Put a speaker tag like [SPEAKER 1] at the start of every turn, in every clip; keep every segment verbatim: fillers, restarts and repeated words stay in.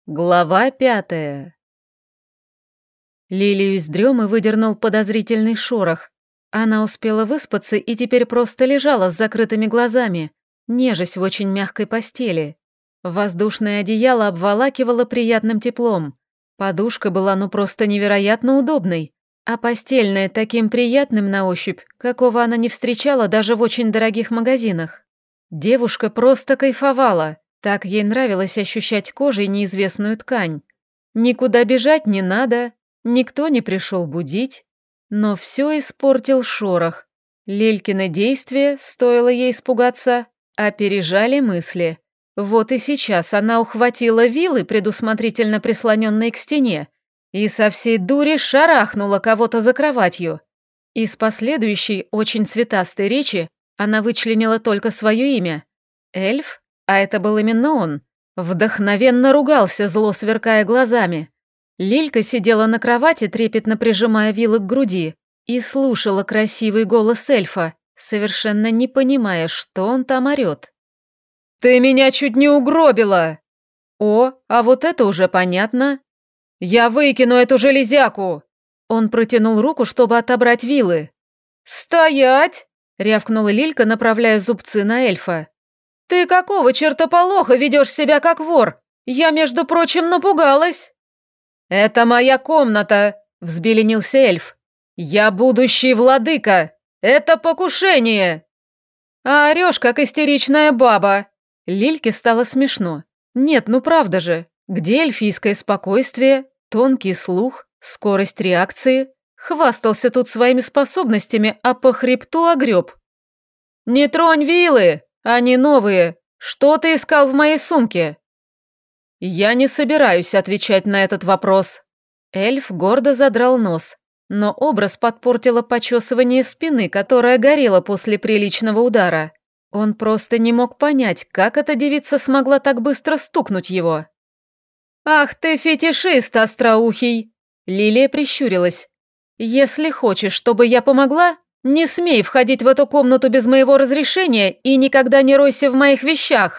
[SPEAKER 1] Глава пятая. Лилию из дремы выдернул подозрительный шорох. Она успела выспаться и теперь просто лежала с закрытыми глазами, нежась в очень мягкой постели. Воздушное одеяло обволакивало приятным теплом. Подушка была ну просто невероятно удобной, а постельное таким приятным на ощупь, какого она не встречала даже в очень дорогих магазинах. Девушка просто кайфовала. Так ей нравилось ощущать кожей неизвестную ткань. Никуда бежать не надо, никто не пришел будить. Но все испортил шорох. Лелькины действия, стоило ей испугаться, опережали мысли. Вот и сейчас она ухватила вилы, предусмотрительно прислоненные к стене, и со всей дури шарахнула кого-то за кроватью. Из последующей, очень цветастой речи она вычленила только свое имя. Эльф? А это был именно он. Вдохновенно ругался, зло сверкая глазами. Лилька сидела на кровати, трепетно прижимая вилы к груди, и слушала красивый голос эльфа, совершенно не понимая, что он там орёт. «Ты меня чуть не угробила!» «О, а вот это уже понятно!» «Я выкину эту железяку!» Он протянул руку, чтобы отобрать вилы. «Стоять!» — рявкнула Лилька, направляя зубцы на эльфа. «Ты какого чертополоха ведешь себя как вор? Я, между прочим, напугалась!» «Это моя комната!» — взбеленился эльф. «Я будущий владыка! Это покушение!» «А орешь, как истеричная баба!» Лильке стало смешно. «Нет, ну правда же, где эльфийское спокойствие, тонкий слух, скорость реакции? Хвастался тут своими способностями, а по хребту огреб». «Не тронь вилы! Они новые. Что ты искал в моей сумке?» «Я не собираюсь отвечать на этот вопрос». Эльф гордо задрал нос, но образ подпортило почесывание спины, которая горела после приличного удара. Он просто не мог понять, как эта девица смогла так быстро стукнуть его. «Ах ты фетишист, остроухий!» Лилия прищурилась. «Если хочешь, чтобы я помогла, не смей входить в эту комнату без моего разрешения и никогда не ройся в моих вещах».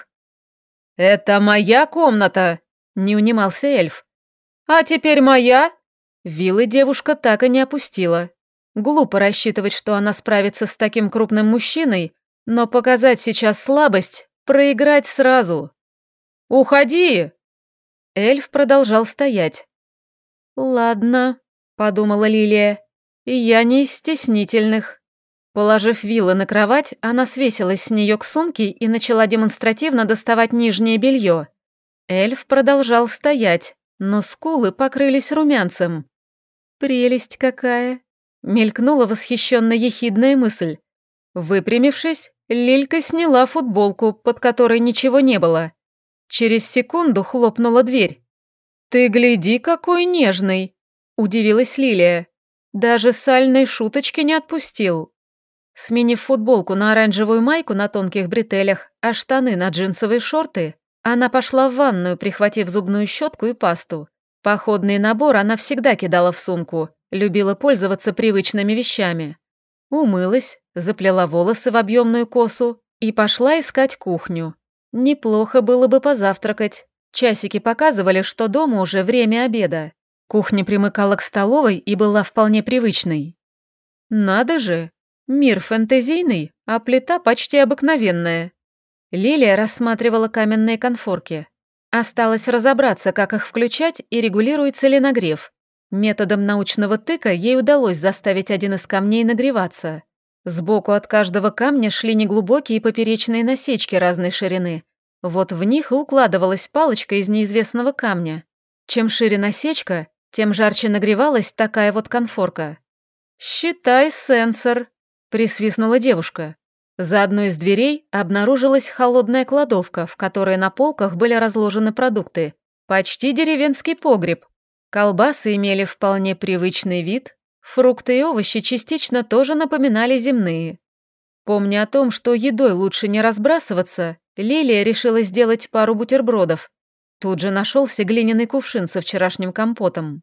[SPEAKER 1] «Это моя комната», — не унимался эльф. «А теперь моя?» Вилы девушка так и не опустила. Глупо рассчитывать, что она справится с таким крупным мужчиной, но показать сейчас слабость, проиграть сразу. «Уходи!» Эльф продолжал стоять. «Ладно», — подумала Лилия, — «я не из стеснительных». Положив вилы на кровать, она свесилась с нее к сумке и начала демонстративно доставать нижнее белье. Эльф продолжал стоять, но скулы покрылись румянцем. «Прелесть какая!» — мелькнула восхищенно ехидная мысль. Выпрямившись, Лилька сняла футболку, под которой ничего не было. Через секунду хлопнула дверь. «Ты гляди, какой нежный!» — удивилась Лилия. «Даже сальной шуточки не отпустил». Сменив футболку на оранжевую майку на тонких бретелях, а штаны на джинсовые шорты, она пошла в ванную, прихватив зубную щетку и пасту. Походный набор она всегда кидала в сумку, любила пользоваться привычными вещами. Умылась, заплела волосы в объемную косу и пошла искать кухню. Неплохо было бы позавтракать. Часики показывали, что дома уже время обеда. Кухня примыкала к столовой и была вполне привычной. Надо же! Мир фэнтезийный, а плита почти обыкновенная. Лилия рассматривала каменные конфорки. Осталось разобраться, как их включать и регулируется ли нагрев. Методом научного тыка ей удалось заставить один из камней нагреваться. Сбоку от каждого камня шли неглубокие поперечные насечки разной ширины. Вот в них и укладывалась палочка из неизвестного камня. Чем шире насечка, тем жарче нагревалась такая вот конфорка. «Считай сенсор», — присвистнула девушка. За одной из дверей обнаружилась холодная кладовка, в которой на полках были разложены продукты. Почти деревенский погреб. Колбасы имели вполне привычный вид, фрукты и овощи частично тоже напоминали земные. Помня о том, что едой лучше не разбрасываться, Лилия решила сделать пару бутербродов. Тут же нашелся глиняный кувшин со вчерашним компотом.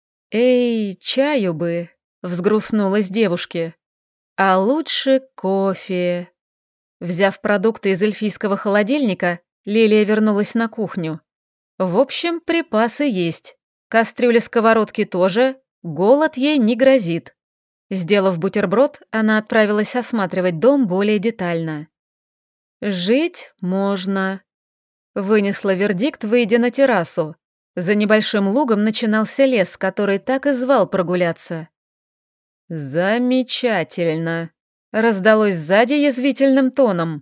[SPEAKER 1] «Эй, чаю бы!» — взгрустнулась девушке. «А лучше кофе». Взяв продукты из эльфийского холодильника, Лилия вернулась на кухню. В общем, припасы есть. Кастрюли-сковородки тоже, голод ей не грозит. Сделав бутерброд, она отправилась осматривать дом более детально. «Жить можно», — вынесла вердикт, выйдя на террасу. За небольшим лугом начинался лес, который так и звал прогуляться. «Замечательно», — раздалось сзади язвительным тоном.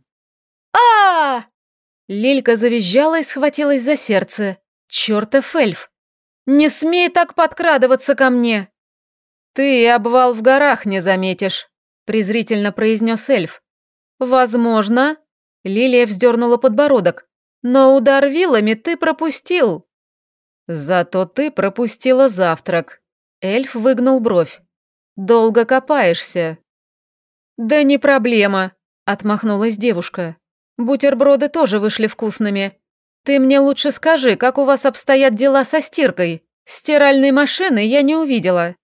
[SPEAKER 1] а Лилька завизжала и схватилась за сердце. «Чёртов эльф! Не смей так подкрадываться ко мне!» «Ты и обвал в горах не заметишь», — презрительно произнес эльф. «Возможно», — Лилия вздернула подбородок, «но удар вилами ты пропустил». «Зато ты пропустила завтрак», — эльф выгнул бровь. «Долго копаешься». «Да не проблема», — отмахнулась девушка. «Бутерброды тоже вышли вкусными. Ты мне лучше скажи, как у вас обстоят дела со стиркой? Стиральной машины я не увидела».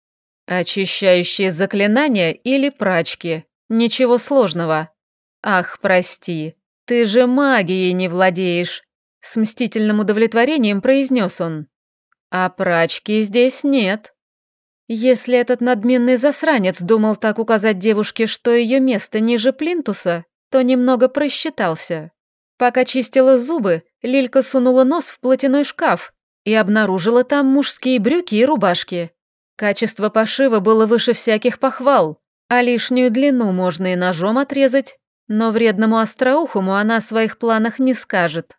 [SPEAKER 1] «Очищающие заклинания или прачки? Ничего сложного». «Ах, прости, ты же магией не владеешь», — с мстительным удовлетворением произнес он. «А прачки здесь нет». Если этот надменный засранец думал так указать девушке, что ее место ниже плинтуса, то немного просчитался. Пока чистила зубы, Лилька сунула нос в платяной шкаф и обнаружила там мужские брюки и рубашки. Качество пошива было выше всяких похвал, а лишнюю длину можно и ножом отрезать, но вредному остроухому она о своих планах не скажет.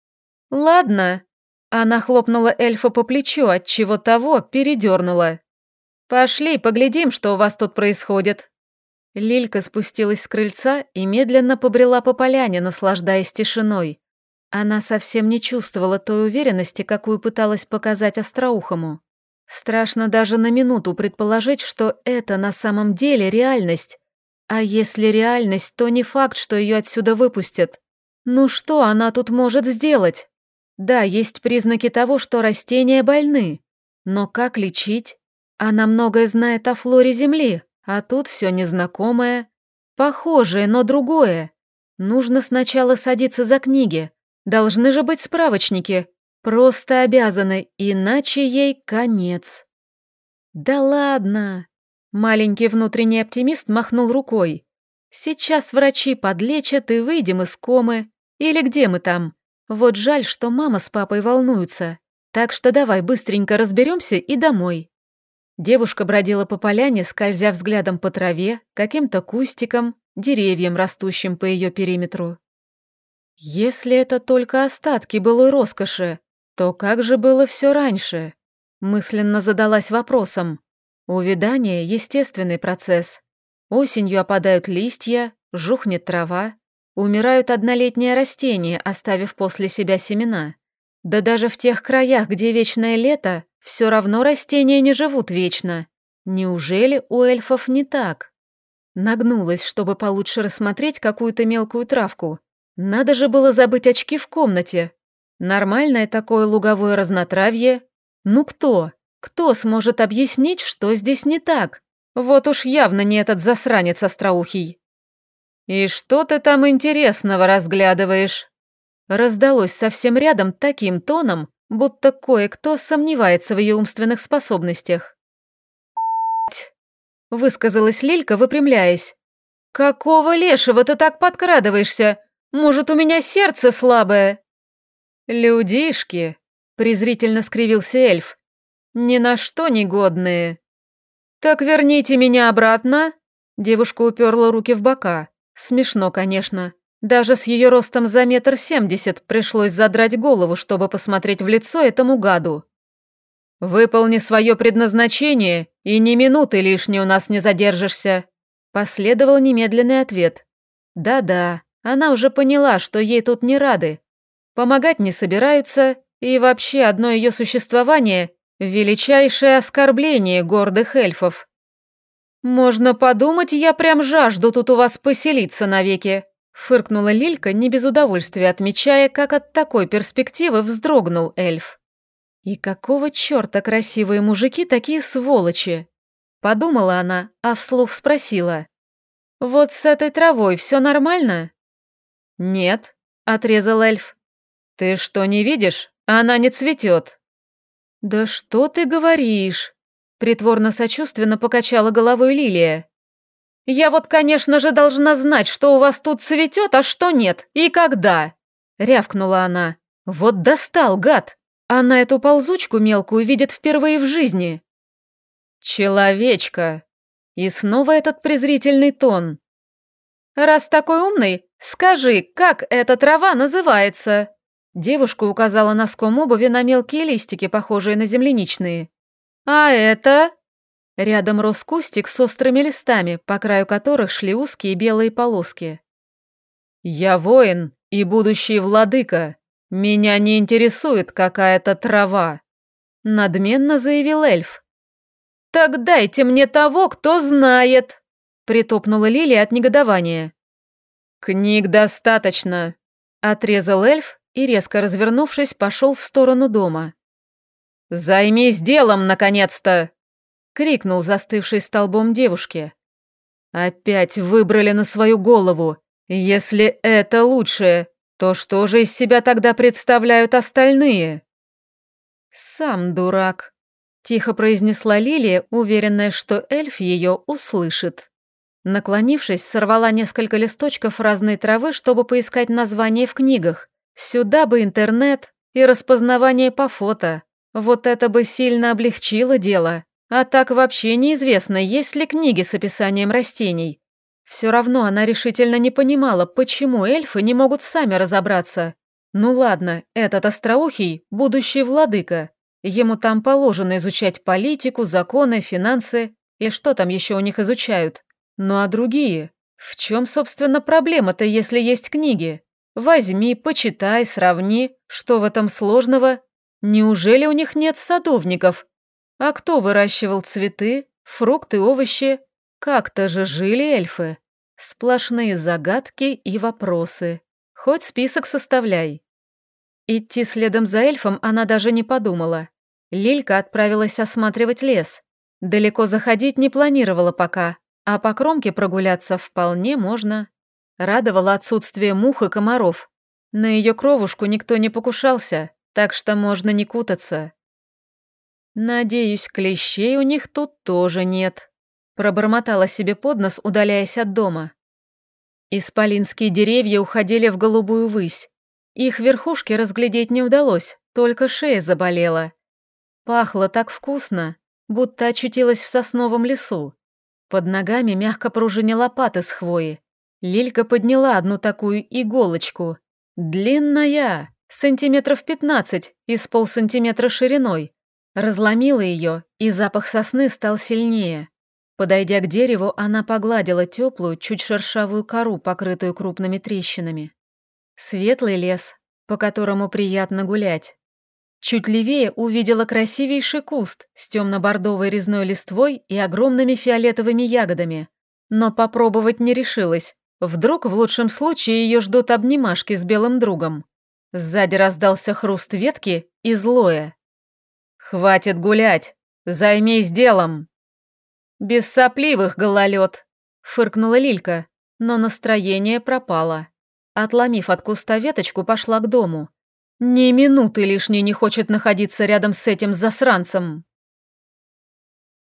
[SPEAKER 1] «Ладно», — она хлопнула эльфа по плечу, отчего того передернула. «Пошли, поглядим, что у вас тут происходит». Лилька спустилась с крыльца и медленно побрела по поляне, наслаждаясь тишиной. Она совсем не чувствовала той уверенности, какую пыталась показать остроухому. Страшно даже на минуту предположить, что это на самом деле реальность. А если реальность, то не факт, что ее отсюда выпустят. Ну что она тут может сделать? Да, есть признаки того, что растения больны. Но как лечить? Она многое знает о флоре Земли, а тут все незнакомое. Похожее, но другое. Нужно сначала садиться за книги. Должны же быть справочники. Просто обязаны, иначе ей конец. Да ладно. Маленький внутренний оптимист махнул рукой. Сейчас врачи подлечат и выйдем из комы. Или где мы там? Вот жаль, что мама с папой волнуются. Так что давай быстренько разберемся и домой. Девушка бродила по поляне, скользя взглядом по траве, каким-то кустикам, деревьям, растущим по ее периметру. Если это только остатки былой роскоши, то как же было все раньше? Мысленно задалась вопросом. Увядание – естественный процесс. Осенью опадают листья, жухнет трава, умирают однолетние растения, оставив после себя семена. Да даже в тех краях, где вечное лето, все равно растения не живут вечно. Неужели у эльфов не так? Нагнулась, чтобы получше рассмотреть какую-то мелкую травку. Надо же было забыть очки в комнате. Нормальное такое луговое разнотравье. Ну кто? Кто сможет объяснить, что здесь не так? Вот уж явно не этот засранец остроухий. «И что ты там интересного разглядываешь?» Раздалось совсем рядом таким тоном, будто кое-кто сомневается в ее умственных способностях. Высказалась Лилька, выпрямляясь. «Какого лешего ты так подкрадываешься? Может, у меня сердце слабое?» «Людишки», — презрительно скривился эльф, — «ни на что не годные». «Так верните меня обратно?» Девушка уперла руки в бока. Смешно, конечно. Даже с ее ростом за метр семьдесят пришлось задрать голову, чтобы посмотреть в лицо этому гаду. «Выполни свое предназначение, и ни минуты лишней у нас не задержишься», — последовал немедленный ответ. «Да-да, она уже поняла, что ей тут не рады. Помогать не собираются, и вообще одно ее существование — величайшее оскорбление гордых эльфов. «Можно подумать, я прям жажду тут у вас поселиться навеки», — фыркнула Лилька, не без удовольствия отмечая, как от такой перспективы вздрогнул эльф. «И какого черта красивые мужики такие сволочи?» — подумала она, а вслух спросила. «Вот с этой травой все нормально?» «Нет», — отрезал эльф. «Ты что, не видишь? Она не цветет». «Да что ты говоришь?» Притворно-сочувственно покачала головой Лилия. «Я вот, конечно же, должна знать, что у вас тут цветет, а что нет, и когда!» Рявкнула она. «Вот достал, гад! Она эту ползучку мелкую видит впервые в жизни!» «Человечка!» И снова этот презрительный тон. «Раз такой умный, скажи, как эта трава называется?» Девушка указала носком обуви на мелкие листики, похожие на земляничные. «А это?» Рядом рос кустик с острыми листами, по краю которых шли узкие белые полоски. «Я воин и будущий владыка. Меня не интересует какая-то трава», — надменно заявил эльф. «Так дайте мне того, кто знает», — притопнула Лилия от негодования. «Книг достаточно», — отрезал эльф и, резко развернувшись, пошел в сторону дома. «Займись делом, наконец-то!» — крикнул застывший столбом девушке. «Опять выбрали на свою голову. Если это лучшее, то что же из себя тогда представляют остальные?» «Сам дурак», — тихо произнесла Лилия, уверенная, что эльф ее услышит. Наклонившись, сорвала несколько листочков разной травы, чтобы поискать название в книгах. Сюда бы интернет и распознавание по фото. Вот это бы сильно облегчило дело. А так вообще неизвестно, есть ли книги с описанием растений. Все равно она решительно не понимала, почему эльфы не могут сами разобраться. Ну ладно, этот остроухий – будущий владыка. Ему там положено изучать политику, законы, финансы и что там еще у них изучают. Ну а другие? В чем, собственно, проблема-то, если есть книги? Возьми, почитай, сравни, что в этом сложного? Неужели у них нет садовников? А кто выращивал цветы, фрукты, овощи? Как-то же жили эльфы. Сплошные загадки и вопросы. Хоть список составляй. Идти следом за эльфом она даже не подумала. Лилька отправилась осматривать лес. Далеко заходить не планировала пока, а по кромке прогуляться вполне можно. Радовало отсутствие мух и комаров. На ее кровушку никто не покушался, так что можно не кутаться. «Надеюсь, клещей у них тут тоже нет», — пробормотала себе под нос, удаляясь от дома. Исполинские деревья уходили в голубую высь. Их верхушки разглядеть не удалось, только шея заболела. Пахло так вкусно, будто очутилась в сосновом лесу. Под ногами мягко пружинили лопаты с хвои. Лилька подняла одну такую иголочку. Длинная, сантиметров пятнадцать и с полсантиметра шириной. Разломила ее, и запах сосны стал сильнее. Подойдя к дереву, она погладила теплую, чуть шершавую кору, покрытую крупными трещинами. Светлый лес, по которому приятно гулять. Чуть левее увидела красивейший куст с темно-бордовой резной листвой и огромными фиолетовыми ягодами. Но попробовать не решилась. Вдруг в лучшем случае ее ждут обнимашки с белым другом. Сзади раздался хруст ветки и злое. «Хватит гулять! Займись делом!» «Без сопливых, гололед!» — фыркнула Лилька, но настроение пропало. Отломив от куста веточку, пошла к дому. Ни минуты лишней не хочет находиться рядом с этим засранцем.